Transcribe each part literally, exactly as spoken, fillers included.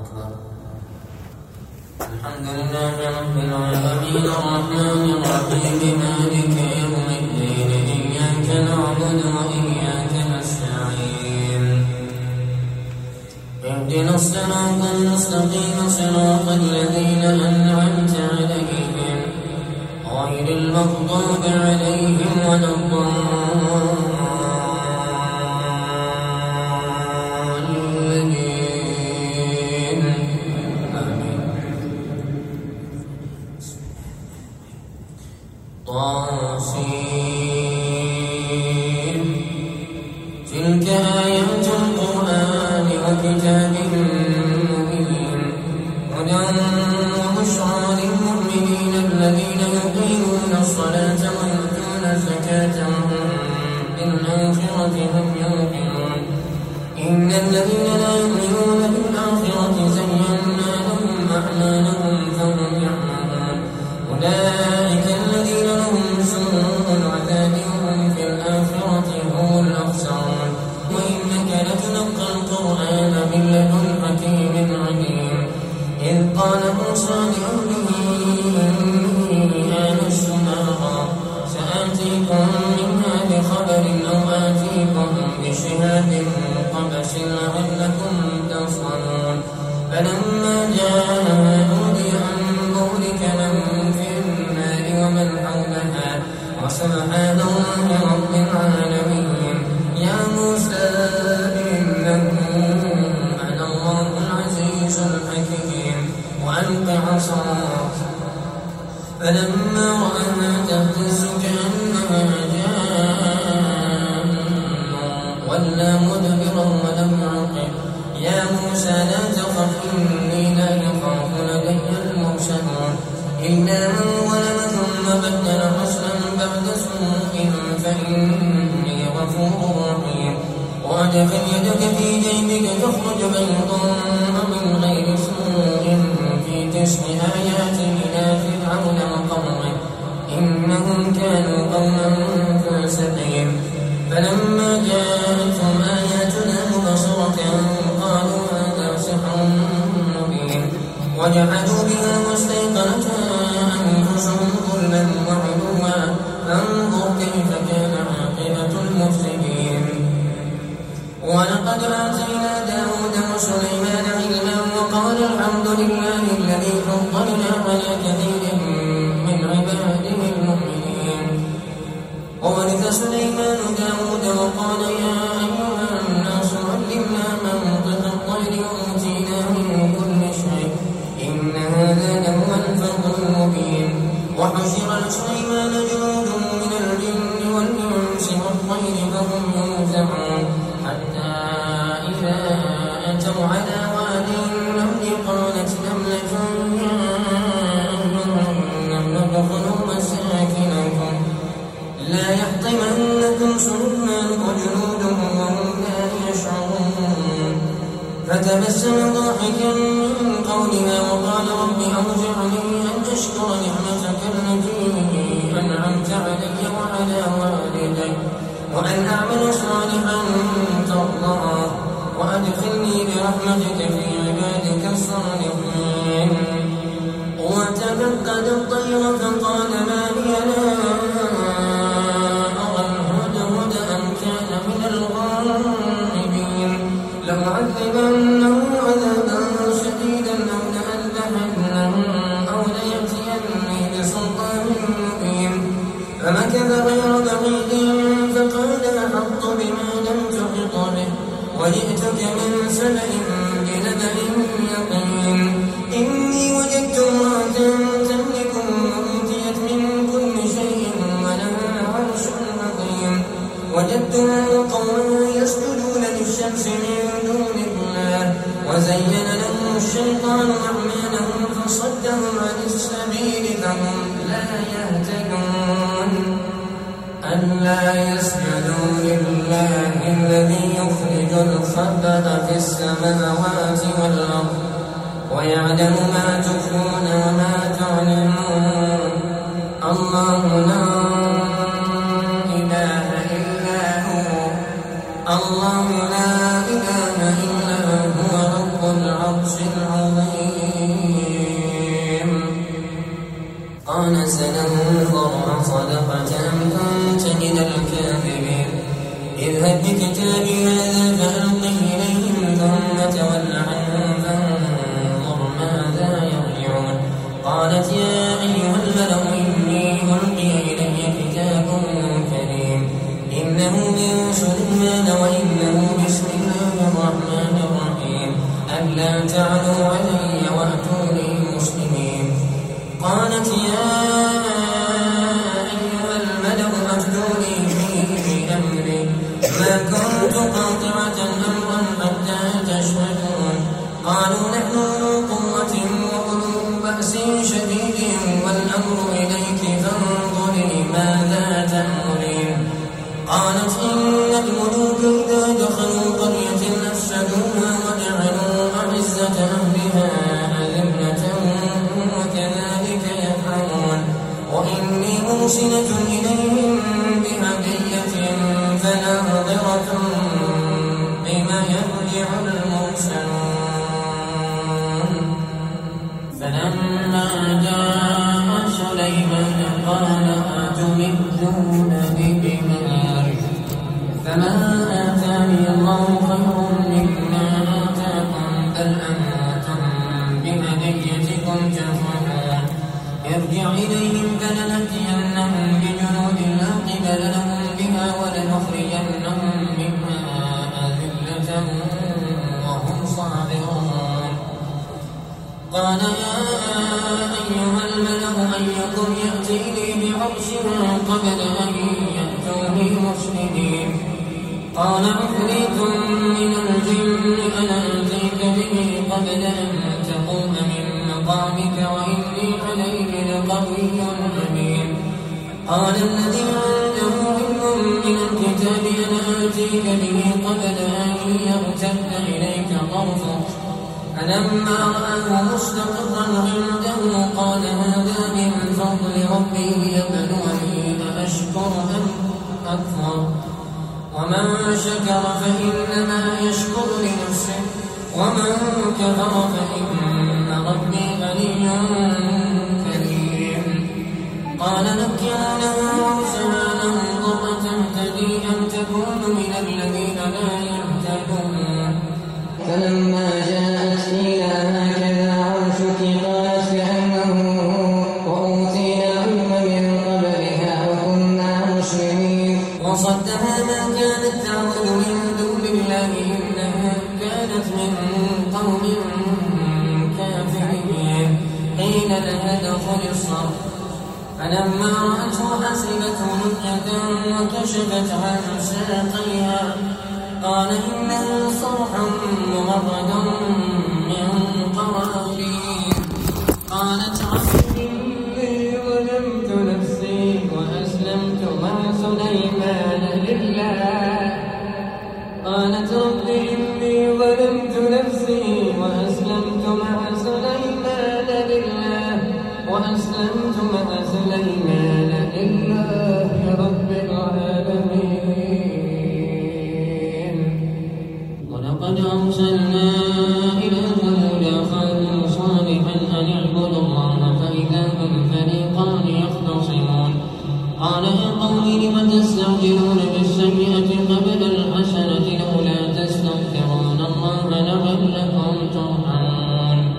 الحمد لله رب العالمين الرحمن الرحيم مالك يوم الدين إياك نعبد وإياك نستعين اهدنا الصراط المستقيم صراط الذين أنعمت عليهم غير المغضوب عليهم ولا الضالين. طاسين تلك آيات القرآن وكتاب مبين هدى وبشرى للمؤمنين الذين يقيمون الصلاة ويؤتون الزكاة وهم بالآخرة هم يوقنون إن الذين لا يؤمنون بالآخرة زينا لهم أعمالهم فهم يعملون أولئك الذين لهم سوء العذاب وهم في الآخرة هم الأخسرون وإنك لتلقى القرآن من لدن حكيم عليم إذ قال موسى لأهله إني آنست نارا سآتيكم منها بخبر أو آتيكم بشهاد قبس لعلكم تصطلون فلما جاء نودي أن بورك من في النار ومن حولها وسبحان الله رب العالمين يا موسى إنه أنا الله العزيز الحكيم وألق عصاك فلما رآها تهتز كأنها جان ولى مدبرا ولم يعقب يا موسى لا تخف إني لا يخاف لدي المرسلون إلا من ظلم ثم بدل حسنا بعد سوء فإني غفور رحيم وأدخل يدك في جيبك تخرج بيضاء من غير سوء في تسع آيات إلى فرعون وقومه إنهم كانوا قوما فاسقين فلما جاءتهم آياتنا مبصرة قالوا هذا سحر مبين وجحدوا بها واستيقنتها أنفسهم ظلما وعلوا فانظر كيف كان عاقبة المفسدين ولقد آتينا داود وسليمان علما وقال الحمد لله الذي فضلنا على كثير من عباده المؤمنين وورث سليمان داود وقال يا أيها الناس علمنا منطق الطير وأوتينا من كل شيء إن هذا لهو الفضل المبين وحشر لسليمان جنود من الجن والإنس والطير فهم يوزعون حتى إذا أتوا على واد النمل قالت نملة يا أيها النمل ادخلوا مساكنكم لا يحطمنكم سليمان وجنوده وهم لا يشعرون فتبسم ضاحكا من قولها وقال رب أوزعني أن أشكر نعمتك التي أنعمت علي وعلى والدي وأن أعمل صالحا ترضاه وأدخلني برحمتك في عبادك الصالحين وتفقد الطير فقال ما لي لا أرى الهدهد أم كان من الغائبين لأعذبنه عذابا شديدا أو لأذبحنه أو ليأتيني بسلطان مبين فمكث غير بعيد فقال أحط بما لم تحط به وجئتك من سبأ بنبأ يقين إني وجدت امرأة تملكهم وأوتيت من كل شيء ولها عرش عظيم وجدتها وقومها يسجدون للشمس من دون الله وزين لهم الشيطان أعمالهم فصدهم عن السبيل فهم لا يهتدون ألا يسجدوا لله الذي يخرج الخبأ في السماوات والأرض ويعلم ما تخفون وما تعلنون الله لا إله إلا هو الله لا إله إلا هو رب العرش العظيم ألا تعلوا علي وأتوني مسلمين. قالت يا أيها الملأ أفتوني في أمري ما كنت قاطعة أمرا حتى تشهدون. قالوا نحن أولو قوة وأولو بأس شديد والأمر إليك فانظري ماذا تأمرين. قالت إن الملوك إذا دخلوا قرية أفسدوها وجعلوا أعزة أهلها أذلة وكذلك يفعلون. وإني مرسلة إليهم بهدية فناظرة بما يرجع المرسلون. فلما جاء سليمان قال أتمدونني بمال فما آتاني الله خير مما آتاكم بل أنتم بهديتكم تفرحون. ارجع إليهم فلنأتينهم بجنود لا قبل لهم بها ولنخرجنهم منها أذلة وهم صاغرون. قال يا أيها الملأ أيكم يأتيني بعرشها قبل أن يأتوني مسلمين. قال عفريت من الجن أنا آتيك به قبل أن تقوم من مقامك وإني عليه لقوي أمين. قال الذي عنده علم من الكتاب أنا آتيك به قبل أن يرتد إليك طرفك فلما رآه مستقرا عنده قال هذا من فضل ربي ليبلوني أأشكر أم أكفر ومن شكر فإنما يشكر لنفسه ومن كفر فإن ربي غني كريم. قال نكروا له عرشها ننظر تهتدي أم تكون من الذين لا يهتدون. فلما جاءت قيل هكذا عرشك قالت كأنه وأوتينا العلم من قبلها وكنا مسلمين. وصدها ما كانت تعبد من دون الله إنها كانت من قوم كافرين. قيل لها ادخل الصرح فلما رأته حسبته لجة وكشفت عن ساقيها قال إنه صرح ممرد من قوارير. قالت رب إني ظلمت نفسي وأسلمت مع سليمان لله. قالت رب إني ظلمت نفسي وأسلمت مع سليمان لله وأسلمت مع سليمان لله رب العالمين. ولقد أرسلنا إلى ثمود أخاهم صالحا أن اعبدوا الله فإذا هم فريقان يختصمون. قال يا قوم لم تستعجلون بالسيئة قبل الحسنة لولا تستغفرون الله لعلكم ترحمون.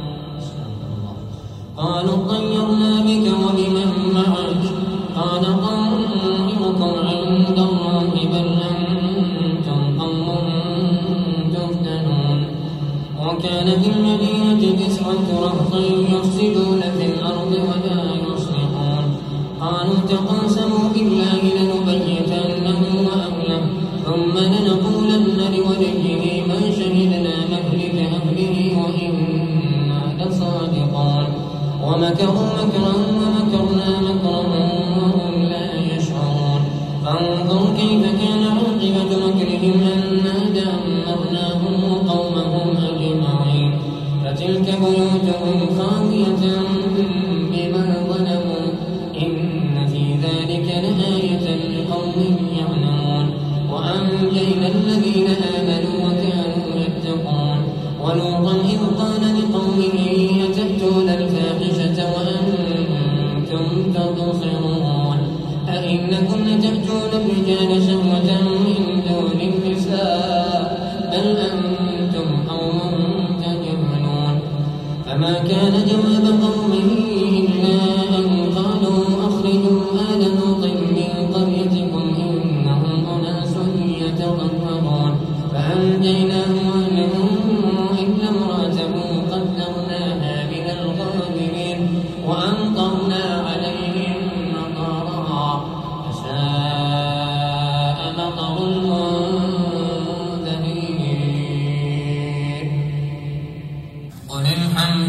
قالوا اطيرنا بك وبمن معك قال طائركم عند الله بل أنتم قوم تفتنون. وكان في المدينة تسعة رهط يفسدون في الأرض ولا يصلحون. قالوا تقاسموا بالله لنبيتنه وأهله ثم لنقولن لوليه ما شهدنا مهلك أهله وإنا لصادقون. ومكروا مكرا ومكرنا مكرا وهم لا يشعرون. فانظر كيف كان عاقبة مكرهم أنا دمرناهم وقومهم أجمعين. فتلك بيوتهم خاوية بما ظلموا إن في ذلك لآية لقوم يعلمون. وأنجينا الذين آمنوا وكانوا يتقون. ولوطا إذ قال لقومه أتأتون الفاحشة وأنتم تبصرون أئنكم لتأتون الرجال شهوة من دون النساء بل أنتم قوم تجهلون. فما كان جواب قومه إلا أن قالوا أخرجوا آل لوط من قريتكم إنهم أناس يتطهرون. فأنجيناه وأهله إلا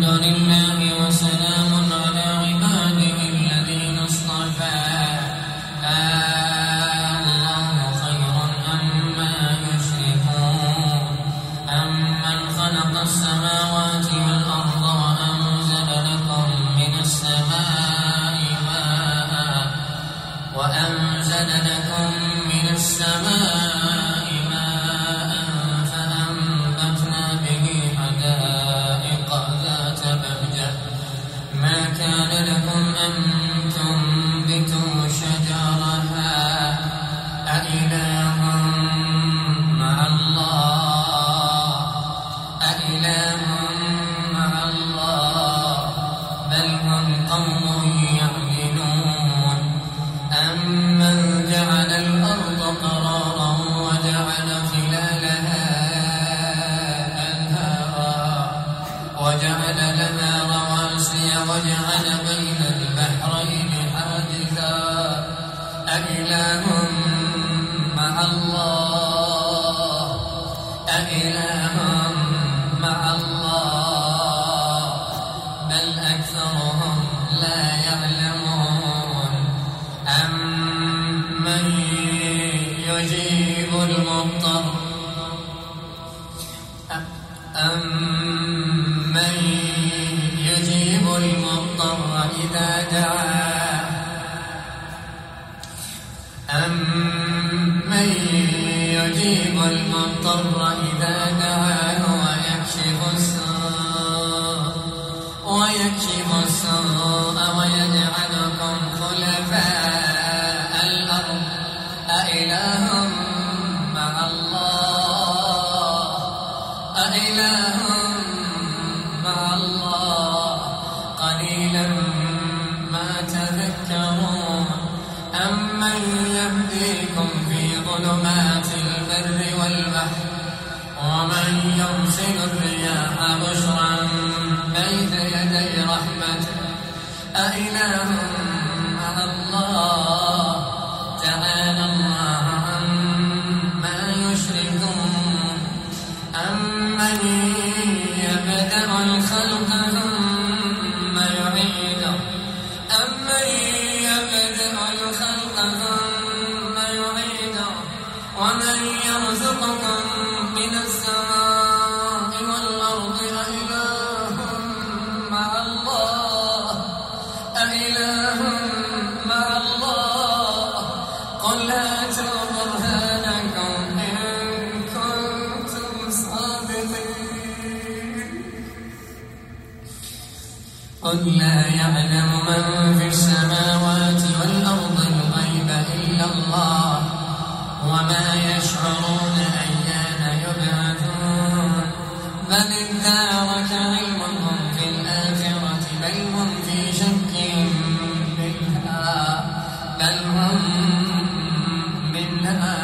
لله وسلام على عباده الذين اصطفى الله خير أما يشركون أمن خلق السماوات والأرض وأنزل لكم من السماء ماء وأنزل لكم من السماء ماء فأنبتنا به حدائق ذات بهجة ما كان لكم أن تنبتوا شجرها أإله مع الله أإله مع الله بل هم قوم يعدلون أمن جعل الأرض قرارا وجعل خلالها أنهارا وجعل لها رواسي وجعل بين البحرين حاجزا أإله مع الله أإله مع الله بل أكثرهم لا يعلمون أمن يجيب المضطر أمن يجيب المضطر إذا دعاه أمن يجيب المضطر إذا دعاه ويكشف السوء ويكشف السوء ويجعلكم خلفاء الأرض أإله مع الله أإله مع الله قليلا ما تذكرون أمن يهديكم في ظلمات البر والبحر ومن يرسل الرياح بشرا بين يدي رحمته أإله مع الله تعالى الله عما يشركون أمن يبدأ الخلق ثم يعيده أمن يبدأ الخلق ثم يعيده ومن يرزقكم من السماء والأرض أإله مع الله أإله مع الله قل هاتوا برهانكم إن كنتم صادقين قل لا يعلم من في السماوات والأرض الغيب إلا الله وما يشعرون أيان يبعثون بل ادارك علمهم في الآخرة بل هم في شك منها بل هم منها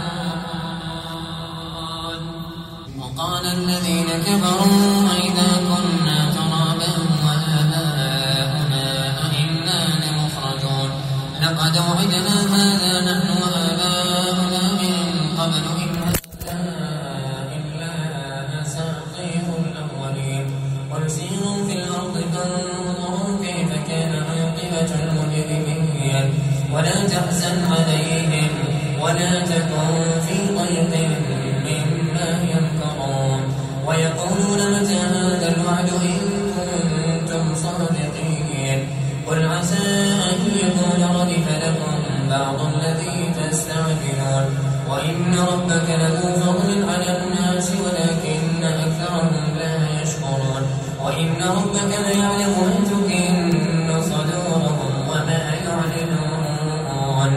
عمون وقال الذين كفروا أئذا كنا ترابا وآباؤنا أئنا لمخرجون لقد وعدنا هذا نحن وآباؤنا من قبل إن هذا إلا أساطير الأولين قل سيروا في الأرض فانظروا كيف كان عاقبة المجرمين ولا تحزن عليهم ولا تكن في ضيق مما يمكرون ويقولون متى هذا الوعد إن كنتم صادقين قل عسى أن يكون ردف لكم بعض الذي تستعجلون وإن ربك لذو فضل على الناس ولكن أكثرهم لا يشكرون وإن ربك ليعلم أن تكن صدورهم وما يعلنون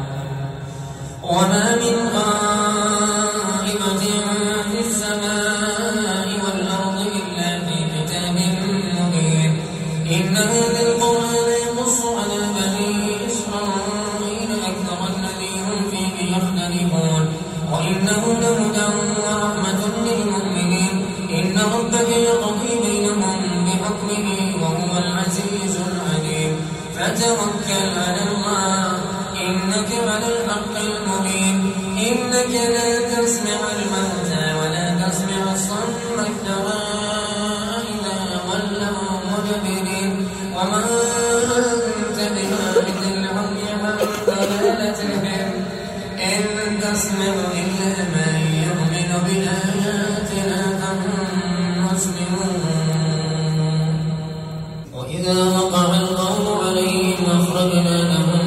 وما من غائبة في السماء والأرض إلا في كتاب مبين إن هذا القرآن يقص على بني إسرائيل أكثر الذي هم فيه يختلفون وإنه لهدى ورحمة للمؤمنين إن ربك يقضي بينهم بحكمه وهو العزيز العليم فتوكل على الله إنك على الحق المبين إنك لا تسمع الموتى ولا تسمع الصم الدواء إذا ولوا وما أنت بهاد العمي عن ضلالتهم إن تسمع إلا من يؤمن بآياتنا فهم مسلمون وإذا وقع القول عليهم أخرجنا لهم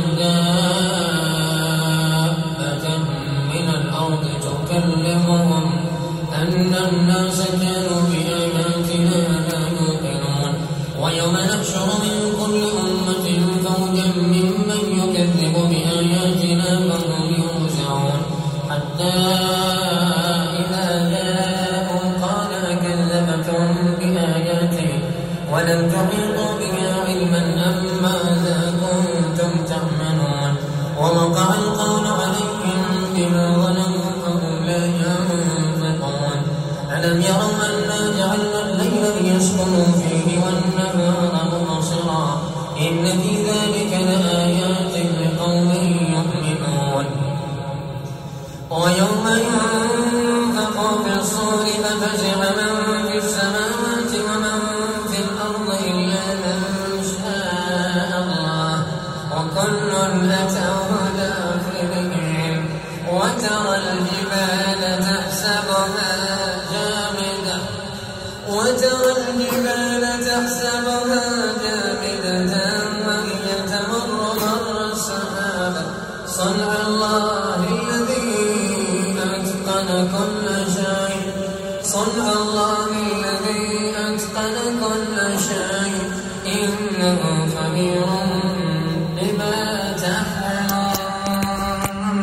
دابة من الأرض تكلمهم أن الناس كانوا بآياتنا لا يوقنون ويوم نحشر من كل أمة فوجا ممن يكذب بآياتنا فهم يوزعون حتى إذا جاءوا قال أكذبتم بآياتي ولم تحيطوا بها علما أم ماذا كنتم تعملون ووقع القول عليهم بما ظلموا فهم لا ينطقون ألم يروا أنا جعلنا الليل ليسكنوا فيه والنهار مبصرا إن في ذلك لآيات لقوم يؤمنون ويوم ينفخ في الصور ففزع من في السماوات ومن في الأرض إلا من شاء الله وكل أتوه داخلين وترى الجبال تحسبها جامدة وترى الجبال تحسبها جامدة وهي تمر مر السحاب صنع الله الذي أتقن كل شيء صنع الله الذي أتقن كل شيء إنه خبير بما تعملون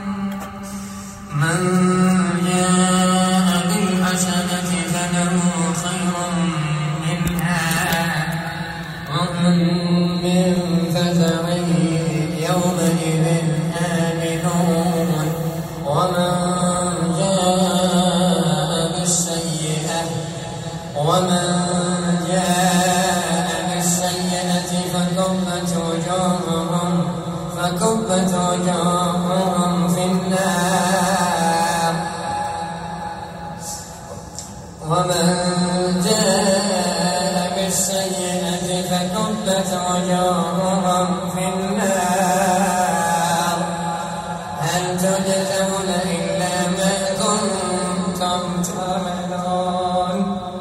من جاء بالحسنة فله خير منها وهم من فزع يومئذ آمنون ومن جاء بالسيئة ومن جاء بالسيئة فكبت وجوههم فكبت وجوههم في النار ومن جاء بالسيئة فكبت وجوههم في النار هل تجزون إلا ما كنتم تعملون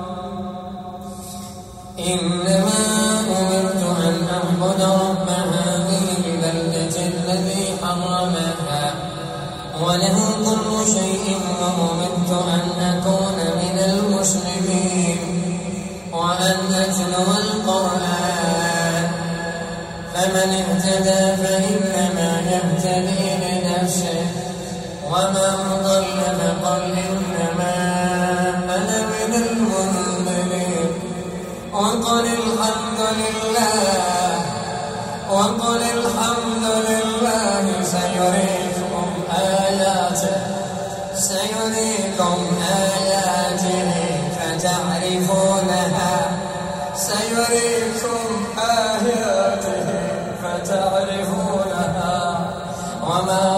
إنما أمرت أن أعبد رب هذه البلدة الذي حرمها وله كل شيء وأمرت أن أكون من المسلمين وأن أتلو القرآن فمن اهتدى فإنما يهتدي لنفسه ومن ضل فقل إنما أنا من المنذرين وقل الحمد لله وقل الحمد لله سيريكم آياته سيريكم آياته فتعرفونها سيريكم آياته فتعرفونها وما